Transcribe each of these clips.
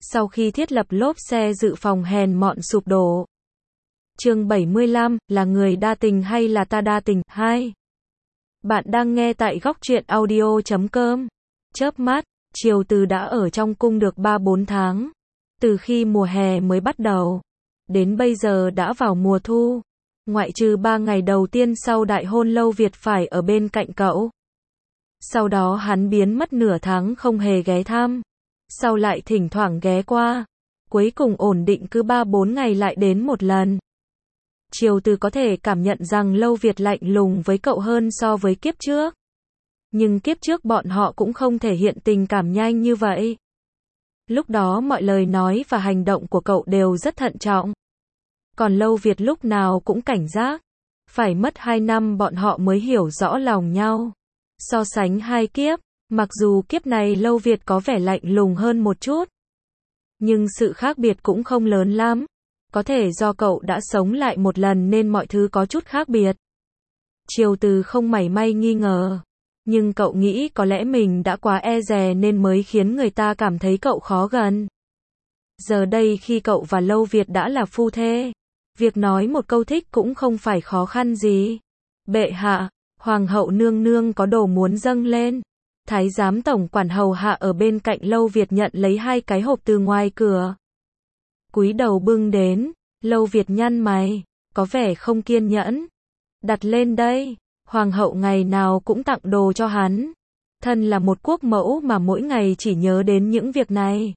sau khi thiết lập lốp xe dự phòng hèn mọn sụp đổ. Chương 75, là người đa tình hay là ta đa tình? 2. Bạn đang nghe tại góc truyện audio.com. Chớp mắt, Triều Từ đã ở trong cung được 3-4 tháng. Từ khi mùa hè mới bắt đầu, đến bây giờ đã vào mùa thu. Ngoại trừ 3 ngày đầu tiên sau đại hôn, Lâu Việt phải ở bên cạnh cậu. Sau đó hắn biến mất nửa tháng không hề ghé thăm. Sau lại thỉnh thoảng ghé qua. Cuối cùng ổn định cứ 3-4 ngày lại đến một lần. Triều Từ có thể cảm nhận rằng Lâu Việt lạnh lùng với cậu hơn so với kiếp trước. Nhưng kiếp trước bọn họ cũng không thể hiện tình cảm nhanh như vậy. Lúc đó mọi lời nói và hành động của cậu đều rất thận trọng. Còn Lâu Việt lúc nào cũng cảnh giác. Phải mất 2 năm bọn họ mới hiểu rõ lòng nhau. So sánh hai kiếp, mặc dù kiếp này Lâu Việt có vẻ lạnh lùng hơn một chút. Nhưng sự khác biệt cũng không lớn lắm. Có thể do cậu đã sống lại một lần nên mọi thứ có chút khác biệt. Triều Từ không mảy may nghi ngờ. Nhưng cậu nghĩ có lẽ mình đã quá e dè nên mới khiến người ta cảm thấy cậu khó gần. Giờ đây khi cậu và Lâu Việt đã là phu thê, việc nói một câu thích cũng không phải khó khăn gì. Bệ hạ, Hoàng hậu nương nương có đồ muốn dâng lên. Thái giám tổng quản hầu hạ ở bên cạnh Lâu Việt nhận lấy 2 cái hộp từ ngoài cửa. Cúi đầu bưng đến, Lâu Việt nhăn mày, có vẻ không kiên nhẫn. Đặt lên đây, Hoàng hậu ngày nào cũng tặng đồ cho hắn. Thân là một quốc mẫu mà mỗi ngày chỉ nhớ đến những việc này.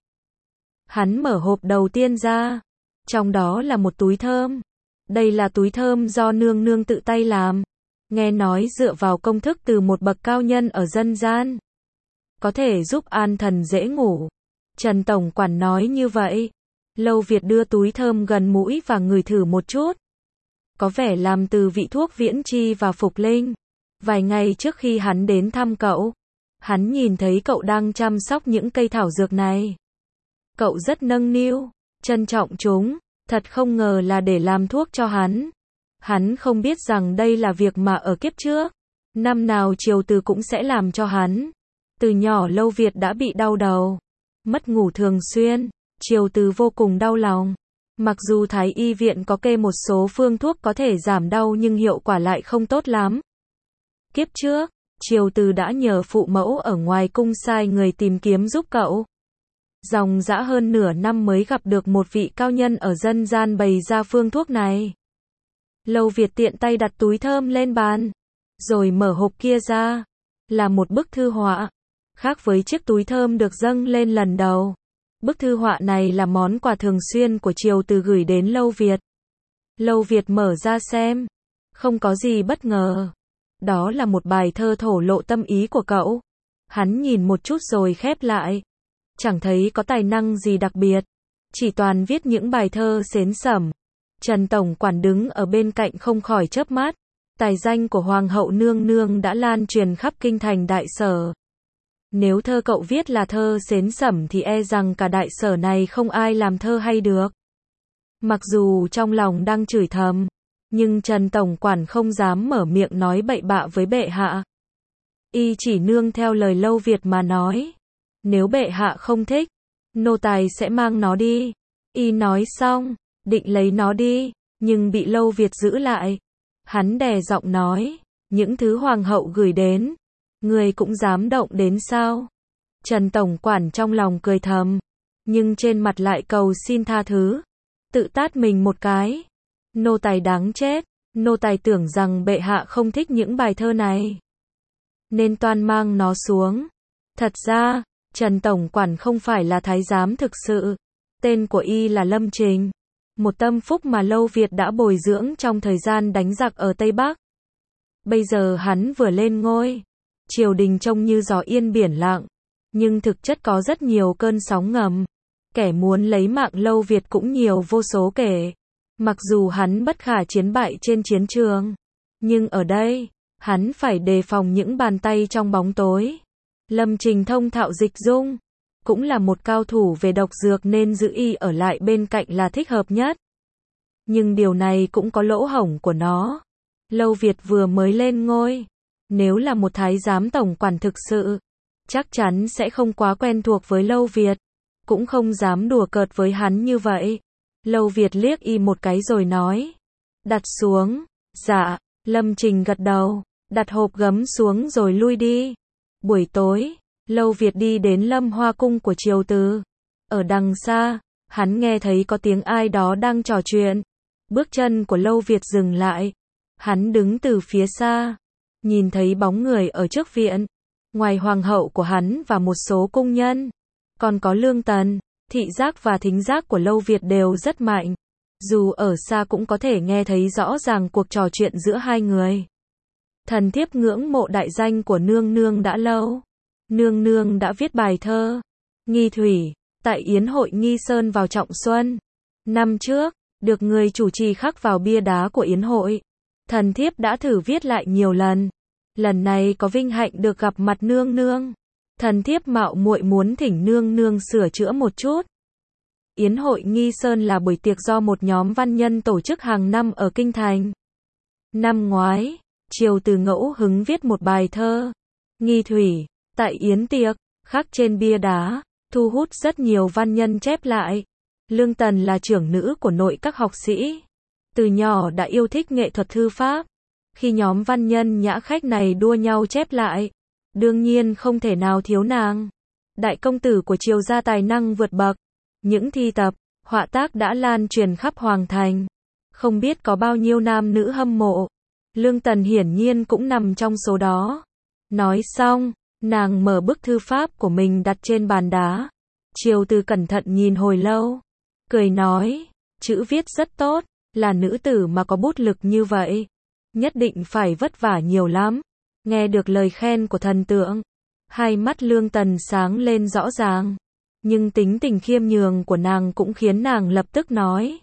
Hắn mở hộp đầu tiên ra. Trong đó là một túi thơm. Đây là túi thơm do nương nương tự tay làm. Nghe nói dựa vào công thức từ một bậc cao nhân ở dân gian. Có thể giúp an thần dễ ngủ. Trần tổng quản nói như vậy. Lâu Việt đưa túi thơm gần mũi và ngửi thử một chút. Có vẻ làm từ vị thuốc viễn chi và phục linh. Vài ngày trước khi hắn đến thăm cậu, hắn nhìn thấy cậu đang chăm sóc những cây thảo dược này. Cậu rất nâng niu, trân trọng chúng, thật không ngờ là để làm thuốc cho hắn. Hắn không biết rằng đây là việc mà ở kiếp trước, năm nào Triều Từ cũng sẽ làm cho hắn. Từ nhỏ Lâu Việt đã bị đau đầu, mất ngủ thường xuyên, Triều Từ vô cùng đau lòng. Mặc dù Thái y viện có kê một số phương thuốc có thể giảm đau nhưng hiệu quả lại không tốt lắm. Kiếp trước, Triều Từ đã nhờ phụ mẫu ở ngoài cung sai người tìm kiếm giúp cậu. Dòng dã hơn nửa năm mới gặp được một vị cao nhân ở dân gian bày ra phương thuốc này. Lâu Việt tiện tay đặt túi thơm lên bàn, rồi mở hộp kia ra, là một bức thư họa. Khác với chiếc túi thơm được dâng lên lần đầu. Bức thư họa này là món quà thường xuyên của Triều Từ gửi đến Lâu Việt. Lâu Việt mở ra xem, không có gì bất ngờ. Đó là một bài thơ thổ lộ tâm ý của cậu. Hắn nhìn một chút rồi khép lại. Chẳng thấy có tài năng gì đặc biệt, chỉ toàn viết những bài thơ xến xẩm. Trần tổng quản đứng ở bên cạnh không khỏi chớp mắt. Tài danh của Hoàng hậu nương nương đã lan truyền khắp kinh thành Đại Sở. Nếu thơ cậu viết là thơ xến xẩm thì e rằng cả Đại Sở này không ai làm thơ hay được. Mặc dù trong lòng đang chửi thầm, nhưng Trần tổng quản không dám mở miệng nói bậy bạ với bệ hạ. Y chỉ nương theo lời Lâu Việt mà nói. Nếu bệ hạ không thích, nô tài sẽ mang nó đi. Y nói xong, định lấy nó đi, nhưng bị Lâu Việt giữ lại. Hắn đè giọng nói, những thứ hoàng hậu gửi đến, người cũng dám động đến sao? Trần tổng quản trong lòng cười thầm, nhưng trên mặt lại cầu xin tha thứ. Tự tát mình một cái. Nô tài đáng chết, nô tài tưởng rằng bệ hạ không thích những bài thơ này, nên toan mang nó xuống. Thật ra, Trần tổng quản không phải là thái giám thực sự. Tên của y là Lâm Trình. Một tâm phúc mà Lâu Việt đã bồi dưỡng trong thời gian đánh giặc ở Tây Bắc. Bây giờ hắn vừa lên ngôi. Triều đình trông như gió yên biển lặng. Nhưng thực chất có rất nhiều cơn sóng ngầm. Kẻ muốn lấy mạng Lâu Việt cũng nhiều vô số kể. Mặc dù hắn bất khả chiến bại trên chiến trường. Nhưng ở đây, hắn phải đề phòng những bàn tay trong bóng tối. Lâm Trình thông thạo dịch dung. Cũng là một cao thủ về độc dược nên giữ y ở lại bên cạnh là thích hợp nhất. Nhưng điều này cũng có lỗ hổng của nó. Lâu Việt vừa mới lên ngôi. Nếu là một thái giám tổng quản thực sự, chắc chắn sẽ không quá quen thuộc với Lâu Việt. cũng không dám đùa cợt với hắn như vậy. Lâu Việt liếc y một cái rồi nói. Đặt xuống. Dạ, Lâm Trình gật đầu, đặt hộp gấm xuống rồi lui đi. Buổi tối, Lâu Việt đi đến Lâm Hoa Cung của Triều Từ. Ở đằng xa, hắn nghe thấy có tiếng ai đó đang trò chuyện. Bước chân của Lâu Việt dừng lại. Hắn đứng từ phía xa, nhìn thấy bóng người ở trước viện. Ngoài hoàng hậu của hắn và một số cung nhân, còn có Lương Tần. Thị giác và thính giác của Lâu Việt đều rất mạnh. Dù ở xa cũng có thể nghe thấy rõ ràng cuộc trò chuyện giữa hai người. Thần thiếp ngưỡng mộ đại danh của nương nương đã lâu. Nương nương đã viết bài thơ Nghi Thủy tại yến hội Nghi Sơn vào Trọng Xuân năm trước, được người chủ trì khắc vào bia đá của yến hội. Thần thiếp đã thử viết lại nhiều lần. Lần này có vinh hạnh được gặp mặt nương nương. Thần thiếp mạo muội muốn thỉnh nương nương sửa chữa một chút. Yến hội Nghi Sơn là buổi tiệc do một nhóm văn nhân tổ chức hàng năm ở Kinh Thành. Năm ngoái, Triều Từ ngẫu hứng viết một bài thơ Nghi Thủy tại yến tiệc, khắc trên bia đá, thu hút rất nhiều văn nhân chép lại. Lương Tần là trưởng nữ của nội các học sĩ, từ nhỏ đã yêu thích nghệ thuật thư pháp. Khi nhóm văn nhân nhã khách này đua nhau chép lại, đương nhiên không thể nào thiếu nàng. Đại công tử của Triều gia tài năng vượt bậc, những thi tập, họa tác đã lan truyền khắp hoàng thành. Không biết có bao nhiêu nam nữ hâm mộ. Lương Tần hiển nhiên cũng nằm trong số đó. Nói xong, nàng mở bức thư pháp của mình đặt trên bàn đá. Triều Từ cẩn thận nhìn hồi lâu, cười nói, chữ viết rất tốt, là nữ tử mà có bút lực như vậy, nhất định phải vất vả nhiều lắm. Nghe được lời khen của thần tượng, hai mắt Lương Tần sáng lên rõ ràng, nhưng tính tình khiêm nhường của nàng cũng khiến nàng lập tức nói.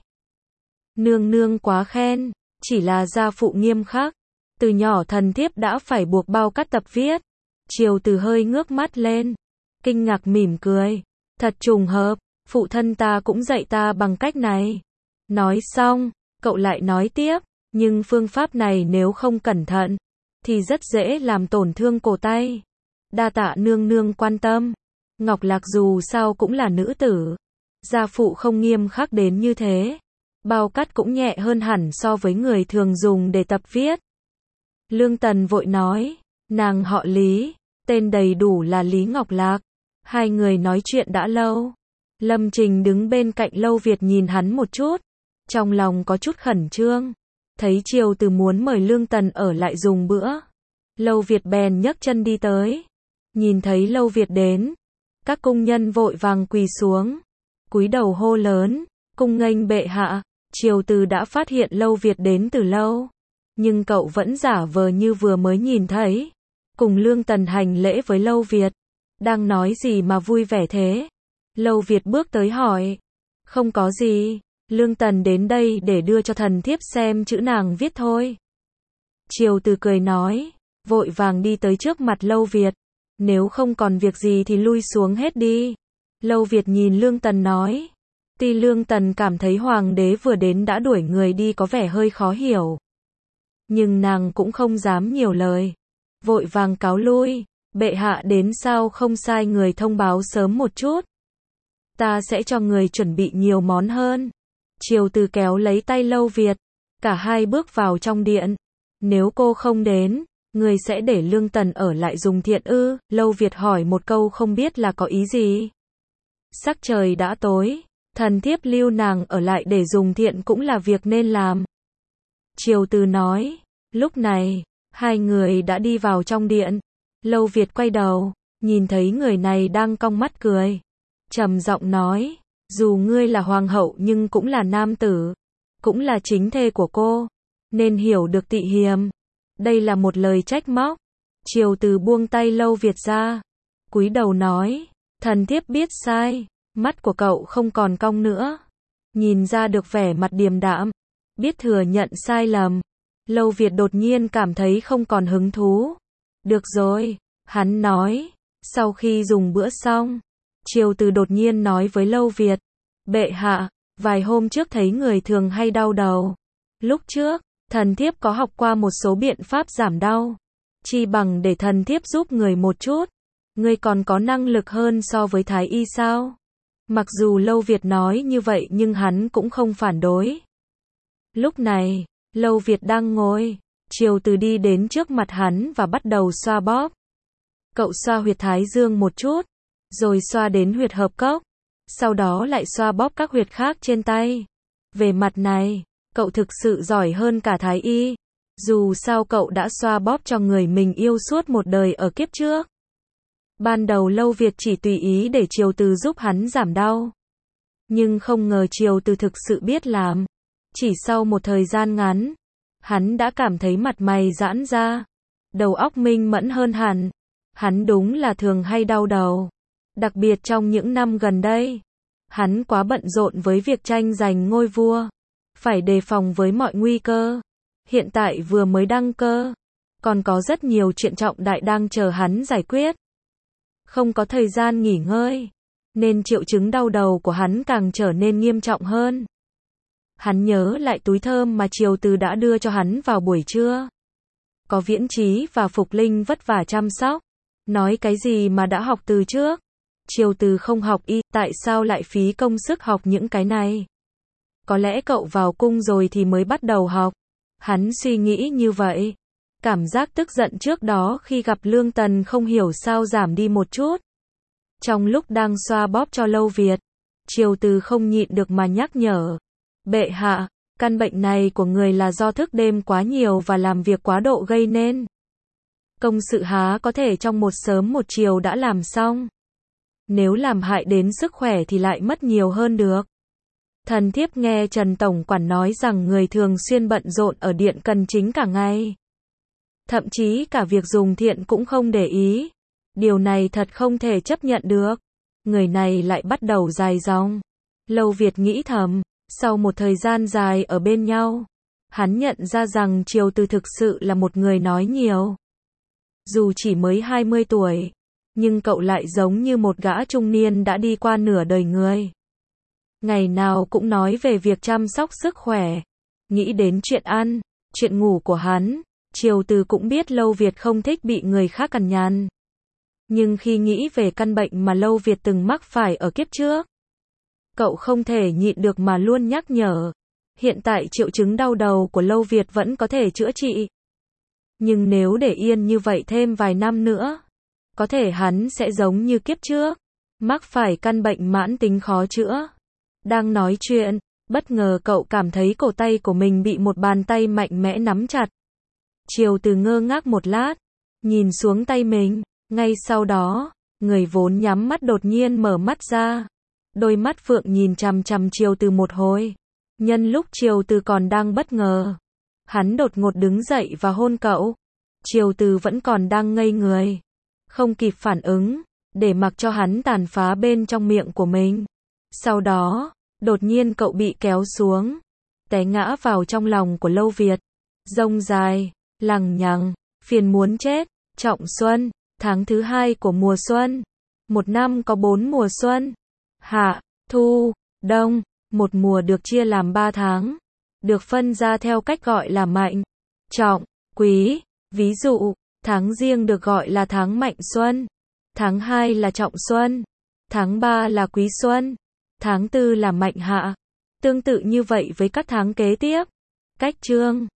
Nương nương quá khen, chỉ là gia phụ nghiêm khắc, từ nhỏ thần thiếp đã phải buộc bao cắt tập viết. Triều Từ hơi ngước mắt lên, kinh ngạc mỉm cười, thật trùng hợp, phụ thân ta cũng dạy ta bằng cách này. Nói xong, cậu lại nói tiếp, nhưng phương pháp này nếu không cẩn thận, thì rất dễ làm tổn thương cổ tay. Đa tạ nương nương quan tâm. Ngọc Lạc dù sao cũng là nữ tử, gia phụ không nghiêm khắc đến như thế. Bao cắt cũng nhẹ hơn hẳn so với người thường dùng để tập viết. Lương Tần vội nói, nàng họ Lý, tên đầy đủ là Lý Ngọc Lạc. Hai người nói chuyện đã lâu. Lâm Trình đứng bên cạnh Lâu Việt nhìn hắn một chút, trong lòng có chút khẩn trương. Thấy Triều Từ muốn mời Lương Tần ở lại dùng bữa, Lâu Việt bèn nhấc chân đi tới. Nhìn thấy Lâu Việt đến, các cung nhân vội vàng quỳ xuống, cúi đầu hô lớn, cung nghênh bệ hạ. Triều Từ đã phát hiện Lâu Việt đến từ lâu, nhưng cậu vẫn giả vờ như vừa mới nhìn thấy. Cùng Lương Tần hành lễ với Lâu Việt. Đang nói gì mà vui vẻ thế? Lâu Việt bước tới hỏi. Không có gì, Lương Tần đến đây để đưa cho thần thiếp xem chữ nàng viết thôi. Triều Từ cười nói, vội vàng đi tới trước mặt Lâu Việt. Nếu không còn việc gì thì lui xuống hết đi. Lâu Việt nhìn Lương Tần nói. Tuy Lương Tần cảm thấy hoàng đế vừa đến đã đuổi người đi có vẻ hơi khó hiểu, nhưng nàng cũng không dám nhiều lời, vội vàng cáo lui. Bệ hạ đến sao không sai người thông báo sớm một chút? Ta sẽ cho người chuẩn bị nhiều món hơn. Triều Từ kéo lấy tay Lâu Việt, cả hai bước vào trong điện. Nếu cô không đến, người sẽ để Lương Tần ở lại dùng thiện ư? Lâu Việt hỏi một câu không biết là có ý gì. Sắc trời đã tối, thần thiếp lưu nàng ở lại để dùng thiện cũng là việc nên làm. Triều Từ nói. Lúc này, hai người đã đi vào trong điện. Lâu Việt quay đầu, nhìn thấy người này đang cong mắt cười, trầm giọng nói, dù ngươi là hoàng hậu nhưng cũng là nam tử, cũng là chính thê của cô, nên hiểu được tị hiềm. Đây là một lời trách móc. Triều Từ buông tay Lâu Việt ra, cúi đầu nói, thần thiếp biết sai. Mắt của cậu không còn cong nữa, nhìn ra được vẻ mặt điềm đạm, biết thừa nhận sai lầm. Lâu Việt đột nhiên cảm thấy không còn hứng thú. Được rồi, hắn nói. Sau khi dùng bữa xong, Triều Từ đột nhiên nói với Lâu Việt, bệ hạ, vài hôm trước thấy người thường hay đau đầu. Lúc trước, thần thiếp có học qua một số biện pháp giảm đau, chi bằng để thần thiếp giúp người một chút. Ngươi còn có năng lực hơn so với thái y sao? Mặc dù Lâu Việt nói như vậy nhưng hắn cũng không phản đối. Lúc này, Lâu Việt đang ngồi, Triều Từ đi đến trước mặt hắn và bắt đầu xoa bóp. Cậu xoa huyệt thái dương một chút, rồi xoa đến huyệt hợp cốc, sau đó lại xoa bóp các huyệt khác trên tay. Về mặt này, cậu thực sự giỏi hơn cả thái y. Dù sao cậu đã xoa bóp cho người mình yêu suốt một đời ở kiếp trước. Ban đầu Lâu Việt chỉ tùy ý để Triều Từ giúp hắn giảm đau. Nhưng không ngờ Triều Từ thực sự biết làm. Chỉ sau một thời gian ngắn, hắn đã cảm thấy mặt mày giãn ra, đầu óc minh mẫn hơn hẳn. Hắn đúng là thường hay đau đầu. Đặc biệt trong những năm gần đây, hắn quá bận rộn với việc tranh giành ngôi vua, phải đề phòng với mọi nguy cơ. Hiện tại vừa mới đăng cơ, còn có rất nhiều chuyện trọng đại đang chờ hắn giải quyết. Không có thời gian nghỉ ngơi, nên triệu chứng đau đầu của hắn càng trở nên nghiêm trọng hơn. Hắn nhớ lại túi thơm mà Triều Từ đã đưa cho hắn vào buổi trưa. Có Viễn Chí và Phục Linh vất vả chăm sóc. Nói cái gì mà đã học từ trước. Triều Từ không học y, tại sao lại phí công sức học những cái này? Có lẽ cậu vào cung rồi thì mới bắt đầu học. Hắn suy nghĩ như vậy. Cảm giác tức giận trước đó khi gặp Lương Tần không hiểu sao giảm đi một chút. Trong lúc đang xoa bóp cho Lâu Việt, Triều Từ không nhịn được mà nhắc nhở. Bệ hạ, căn bệnh này của người là do thức đêm quá nhiều và làm việc quá độ gây nên. Công sự há có thể trong một sớm một chiều đã làm xong. Nếu làm hại đến sức khỏe thì lại mất nhiều hơn được. Thần thiếp nghe Trần Tổng Quản nói rằng người thường xuyên bận rộn ở điện cần chính cả ngày. Thậm chí cả việc dùng thiện cũng không để ý. Điều này thật không thể chấp nhận được. Người này lại bắt đầu dài dòng. Lâu Việt nghĩ thầm, sau một thời gian dài ở bên nhau, hắn nhận ra rằng Triều Từ thực sự là một người nói nhiều. Dù chỉ mới 20 tuổi, nhưng cậu lại giống như một gã trung niên đã đi qua nửa đời người. Ngày nào cũng nói về việc chăm sóc sức khỏe, nghĩ đến chuyện ăn, chuyện ngủ của hắn. Triều Từ cũng biết Lâu Việt không thích bị người khác cằn nhằn. Nhưng khi nghĩ về căn bệnh mà Lâu Việt từng mắc phải ở kiếp trước, cậu không thể nhịn được mà luôn nhắc nhở. Hiện tại triệu chứng đau đầu của Lâu Việt vẫn có thể chữa trị. Nhưng nếu để yên như vậy thêm vài năm nữa, có thể hắn sẽ giống như kiếp trước, mắc phải căn bệnh mãn tính khó chữa. Đang nói chuyện, bất ngờ cậu cảm thấy cổ tay của mình bị một bàn tay mạnh mẽ nắm chặt. Triều Từ ngơ ngác một lát, nhìn xuống tay mình, ngay sau đó, người vốn nhắm mắt đột nhiên mở mắt ra. Đôi mắt phượng nhìn chằm chằm Triều Từ một hồi. Nhân lúc Triều Từ còn đang bất ngờ, hắn đột ngột đứng dậy và hôn cậu. Triều Từ vẫn còn đang ngây người, không kịp phản ứng, để mặc cho hắn tàn phá bên trong miệng của mình. Sau đó, đột nhiên cậu bị kéo xuống, té ngã vào trong lòng của Lâu Việt. Rông dài, lằng nhằng, phiền muốn chết. Trọng xuân, tháng thứ 2 của mùa xuân. Một năm có 4 mùa xuân: hạ, thu, đông. Một mùa được chia làm 3 tháng, được phân ra theo cách gọi là mạnh, trọng, quý. Ví dụ, tháng Giêng được gọi là tháng mạnh xuân, tháng 2 là trọng xuân, tháng 3 là quý xuân, tháng 4 là mạnh hạ. Tương tự như vậy với các tháng kế tiếp. Cách chương